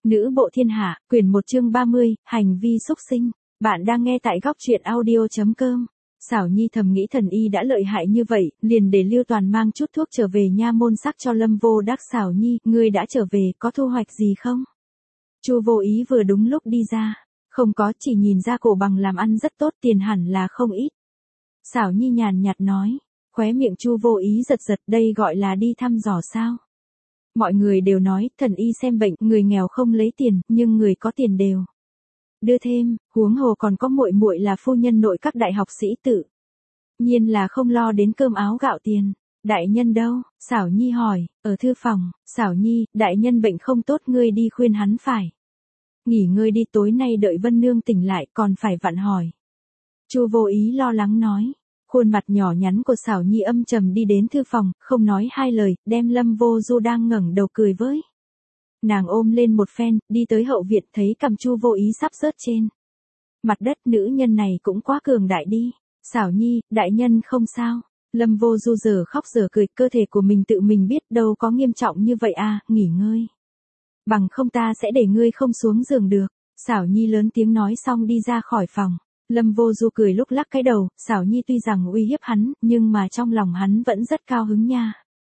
Nữ bộ thiên hạ, quyển 1 chương 30, hành vi xúc sinh. Bạn đang nghe tại góc truyện audio.com. Xảo Nhi thầm nghĩ thần y đã lợi hại như vậy, liền để Lưu Toàn mang chút thuốc trở về nha môn sắc cho Lâm Vô Đắc. Xảo Nhi, ngươi đã trở về, có thu hoạch gì không? Chu Vô Ý vừa đúng lúc đi ra. Không có, chỉ nhìn ra Cổ Bằng làm ăn rất tốt, tiền hẳn là không ít. Xảo Nhi nhàn nhạt nói. Khóe miệng Chu Vô Ý giật giật, đây gọi là đi thăm dò sao? Mọi người đều nói, thần y xem bệnh, người nghèo không lấy tiền, nhưng người có tiền đều đưa thêm, huống hồ còn có muội muội là phu nhân nội các đại học sĩ tự nhiên là không lo đến cơm áo gạo tiền. Đại nhân đâu? Xảo Nhi hỏi. Ở thư phòng. Xảo Nhi, đại nhân bệnh không tốt, ngươi đi khuyên hắn phải nghỉ ngơi đi, tối nay đợi Vân Nương tỉnh lại còn phải vặn hỏi. Chu Vô Ý lo lắng nói. Khuôn mặt nhỏ nhắn của Xảo Nhi âm trầm đi đến thư phòng, không nói hai lời, đem Lâm Vô Du đang ngẩng đầu cười với nàng ôm lên một phen, đi tới hậu viện, thấy cằm Chu Vô Ý sắp rớt trên mặt đất. Nữ nhân này cũng quá cường đại đi. Xảo Nhi, đại nhân không sao. Lâm Vô Du giờ khóc giờ cười, cơ thể của mình tự mình biết, đâu có nghiêm trọng như vậy à, nghỉ ngơi. Bằng không ta sẽ để ngươi không xuống giường được. Xảo Nhi lớn tiếng nói xong đi ra khỏi phòng. Lâm Vô Du cười lúc lắc cái đầu, Xảo Nhi tuy rằng uy hiếp hắn, nhưng mà trong lòng hắn vẫn rất cao hứng nha.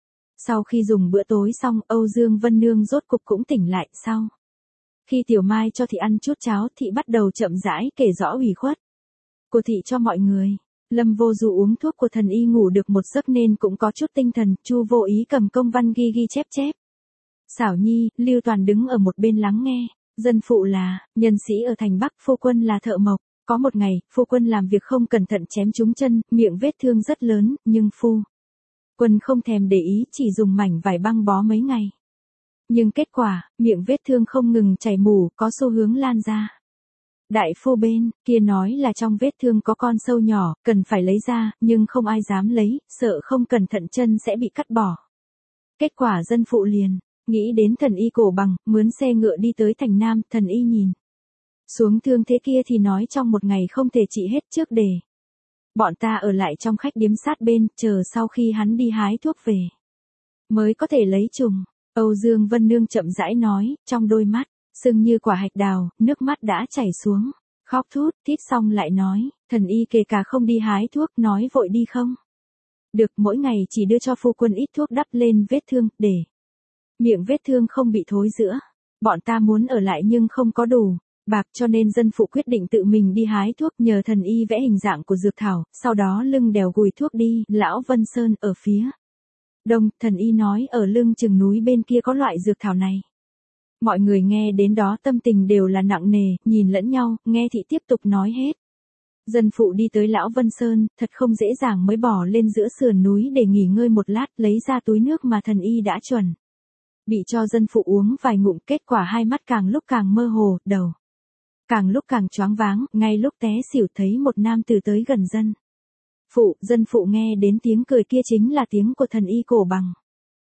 Sau khi dùng bữa tối xong, Âu Dương Vân Nương rốt cục cũng tỉnh lại. Sau khi Tiểu Mai cho thị ăn chút cháo, thị bắt đầu chậm rãi kể rõ ủy khuất của thị cho mọi người. Lâm Vô Du uống thuốc của thần y ngủ được một giấc nên cũng có chút tinh thần. Chu Vô Ý cầm công văn ghi ghi chép chép. Xảo Nhi, Lưu Toàn đứng ở một bên lắng nghe. Dân phụ là nhân sĩ ở thành Bắc, phu quân là thợ mộc. Có một ngày, phu quân làm việc không cẩn thận chém trúng chân, miệng vết thương rất lớn, nhưng phu quân không thèm để ý, chỉ dùng mảnh vải băng bó mấy ngày. Nhưng kết quả, miệng vết thương không ngừng chảy mủ, có xu hướng lan ra. Đại phu bên kia nói là trong vết thương có con sâu nhỏ, cần phải lấy ra, nhưng không ai dám lấy, sợ không cẩn thận chân sẽ bị cắt bỏ. Kết quả dân phụ liền nghĩ đến thần y Cổ Bằng, mướn xe ngựa đi tới thành Nam. Thần y nhìn xuống thương thế kia thì nói trong một ngày không thể trị hết, trước để bọn ta ở lại trong khách điếm sát bên, chờ sau khi hắn đi hái thuốc về mới có thể lấy trùng. Âu Dương Vân Nương chậm rãi nói, trong đôi mắt sưng như quả hạch đào, nước mắt đã chảy xuống, khóc thút thít xong lại nói, thần y kể cả không đi hái thuốc, nói vội đi không được, mỗi ngày chỉ đưa cho phu quân ít thuốc đắp lên vết thương, để miệng vết thương không bị thối rữa. Bọn ta muốn ở lại nhưng không có đủ bạc, cho nên dân phụ quyết định tự mình đi hái thuốc, nhờ thần y vẽ hình dạng của dược thảo, sau đó lưng đèo gùi thuốc đi. Lão Vân Sơn ở phía đông, thần y nói ở lưng chừng núi bên kia có loại dược thảo này. Mọi người nghe đến đó tâm tình đều là nặng nề, nhìn lẫn nhau, nghe thị tiếp tục nói hết. Dân phụ đi tới Lão Vân Sơn, thật không dễ dàng mới bỏ lên giữa sườn núi để nghỉ ngơi một lát, lấy ra túi nước mà thần y đã chuẩn bị cho dân phụ uống vài ngụm. Kết quả hai mắt càng lúc càng mơ hồ, đầu càng lúc càng choáng váng, ngay lúc té xỉu thấy một nam tử tới gần dân dân phụ nghe đến tiếng cười kia chính là tiếng của thần y Cổ Bằng.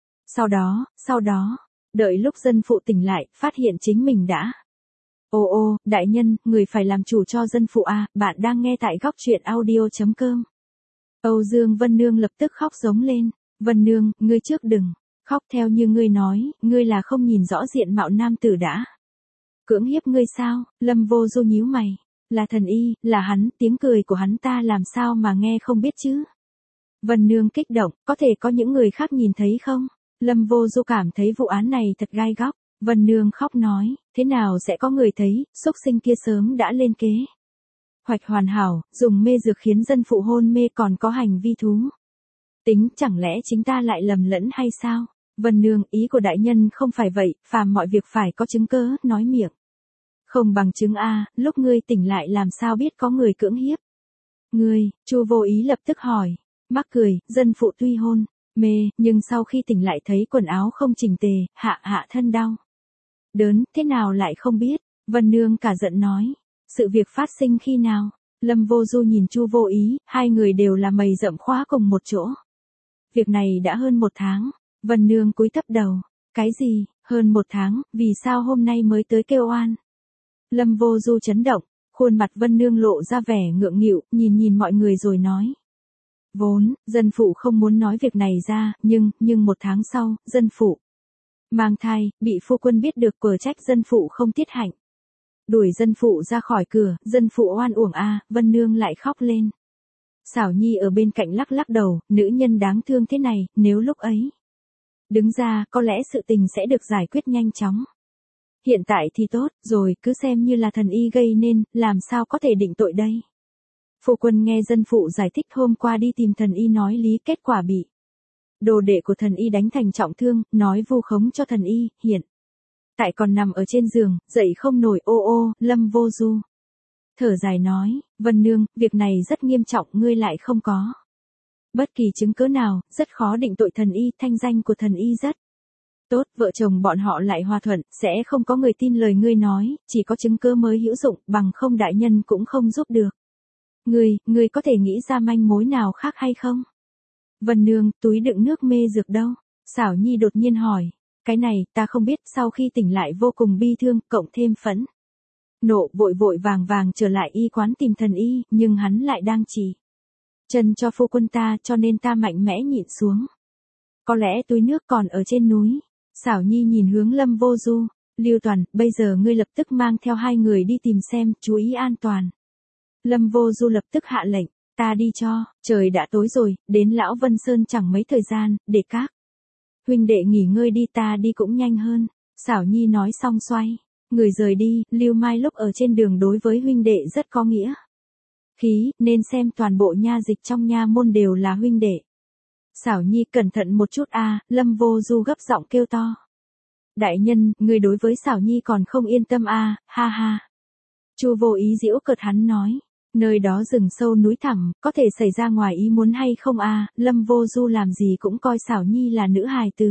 Sau đó, đợi lúc dân phụ tỉnh lại, phát hiện chính mình đã. Ô, đại nhân, người phải làm chủ cho dân phụ à, bạn đang nghe tại góc truyện audio.com. Âu Dương Vân Nương lập tức khóc giống lên. Vân Nương, ngươi trước đừng khóc, theo như ngươi nói, ngươi là không nhìn rõ diện mạo nam tử đã cưỡng hiếp ngươi sao? Lâm Vô Du nhíu mày. Là thần y, là hắn, tiếng cười của hắn ta làm sao mà nghe không biết chứ? Vân Nương kích động, có thể có những người khác nhìn thấy không? Lâm Vô Du cảm thấy vụ án này thật gai góc. Vân Nương khóc nói, thế nào sẽ có người thấy, xúc sinh kia sớm đã lên kế hoạch hoàn hảo, dùng mê dược khiến dân phụ hôn mê, còn có hành vi thú tính, chẳng lẽ chính ta lại lầm lẫn hay sao? Vân Nương, ý của đại nhân không phải vậy, phàm mọi việc phải có chứng cớ, nói miệng không bằng chứng a, lúc ngươi tỉnh lại làm sao biết có người cưỡng hiếp ngươi? Chu Vô Ý lập tức hỏi. Mắc cười, dân phụ tuy hôn mê, nhưng sau khi tỉnh lại thấy quần áo không chỉnh tề, hạ thân đau đớn, thế nào lại không biết? Vân Nương cả giận nói. Sự việc phát sinh khi nào? Lâm Vô Du nhìn Chu Vô Ý, hai người đều là mày rậm khóa cùng một chỗ. Việc này đã hơn 1 tháng. Vân Nương cúi thấp đầu. Cái gì, hơn 1 tháng, vì sao hôm nay mới tới kêu oan? Lâm Vô Du chấn động, khuôn mặt Vân Nương lộ ra vẻ ngượng nghịu, nhìn mọi người rồi nói. Vốn, dân phụ không muốn nói việc này ra, nhưng 1 tháng sau, dân phụ Mang thai, bị phu quân biết được quở trách dân phụ không tiết hạnh. Đuổi dân phụ ra khỏi cửa, dân phụ oan uổng Vân Nương lại khóc lên. Xảo Nhi ở bên cạnh lắc lắc đầu, nữ nhân đáng thương thế này, nếu lúc ấy đứng ra, có lẽ sự tình sẽ được giải quyết nhanh chóng. Hiện tại thì tốt, rồi, cứ xem như là thần y gây nên, làm sao có thể định tội đây. Phu quân nghe dân phụ giải thích hôm qua đi tìm thần y nói lý, kết quả bị đồ đệ của thần y đánh thành trọng thương, nói vu khống cho thần y, hiện tại còn nằm ở trên giường, dậy không nổi. Lâm Vô Du thở dài nói, Vân Nương, việc này rất nghiêm trọng, ngươi lại không có bất kỳ chứng cứ nào, rất khó định tội thần y, thanh danh của thần y rất tốt, vợ chồng bọn họ lại hòa thuận, sẽ không có người tin lời ngươi nói, chỉ có chứng cứ mới hữu dụng, bằng không đại nhân cũng không giúp được. Ngươi có thể nghĩ ra manh mối nào khác hay không? Vân Nương, túi đựng nước mê dược đâu? Xảo Nhi đột nhiên hỏi. Cái này, ta không biết, sau khi tỉnh lại vô cùng bi thương, cộng thêm phẫn nộ, vội vội vàng vàng trở lại y quán tìm thần y, nhưng hắn lại đang chỉ chân cho phu quân ta, cho nên ta mạnh mẽ nhịn xuống. Có lẽ túi nước còn ở trên núi. Xảo Nhi nhìn hướng Lâm Vô Du. Lưu Toàn, bây giờ ngươi lập tức mang theo 2 người đi tìm xem, chú ý an toàn. Lâm Vô Du lập tức hạ lệnh, ta đi cho, trời đã tối rồi, đến Lão Vân Sơn chẳng mấy thời gian, để các huynh đệ nghỉ ngơi đi, ta đi cũng nhanh hơn. Xảo Nhi nói xong xoay người rời đi. Lưu Mai lúc ở trên đường đối với huynh đệ rất có nghĩa khí, nên xem toàn bộ nha dịch trong nha môn đều là huynh đệ. Xảo Nhi cẩn thận một chút Lâm Vô Du gấp giọng kêu to. Đại nhân, người đối với Xảo Nhi còn không yên tâm ha ha. Chu Vô Ý giễu cợt hắn nói, nơi đó rừng sâu núi thẳm, có thể xảy ra ngoài ý muốn hay không Lâm Vô Du làm gì cũng coi Xảo Nhi là nữ hài tử.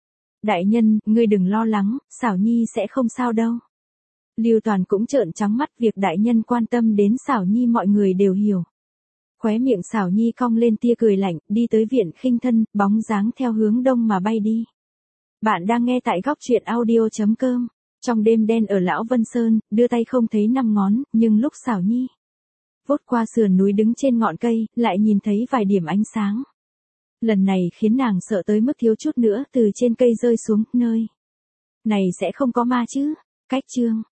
Đại nhân, ngươi đừng lo lắng, Xảo Nhi sẽ không sao đâu. Lưu Toàn cũng trợn trắng mắt, việc đại nhân quan tâm đến Xảo Nhi mọi người đều hiểu. Khóe miệng Xảo Nhi cong lên tia cười lạnh, đi tới viện khinh thân, bóng dáng theo hướng đông mà bay đi. Bạn đang nghe tại góc truyện audio.com. Trong đêm đen ở Lão Vân Sơn, đưa tay không thấy 5 ngón, nhưng lúc Xảo Nhi vút qua sườn núi đứng trên ngọn cây, lại nhìn thấy vài điểm ánh sáng. Lần này khiến nàng sợ tới mức thiếu chút nữa từ trên cây rơi xuống, nơi này sẽ không có ma chứ. Cách chương